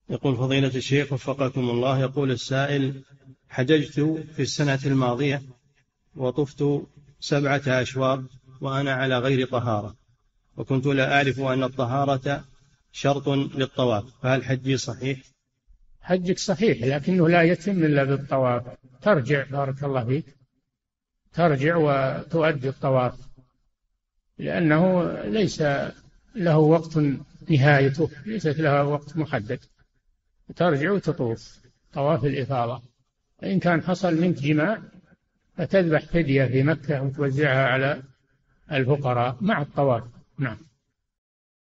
يقول فضيلة الشيخ وفقكم الله، يقول السائل: حججت في السنة الماضية وطفت 7 أشواط وأنا على غير طهارة، وكنت لا أعرف أن الطهارة شرط للطواف، فهل حجي صحيح؟ حجك صحيح، لكنه لا يتم إلا بالطواف. ترجع بارك الله فيك، ترجع وتؤدي الطواف، لأنه ليس له وقت نهايته، ليست لها وقت محدد. ترجع وتطوف طواف الإفاضة. إن كان حصل منك جماع فتذبح فدية في مكة وتوزعها على الفقراء مع الطواف. نعم.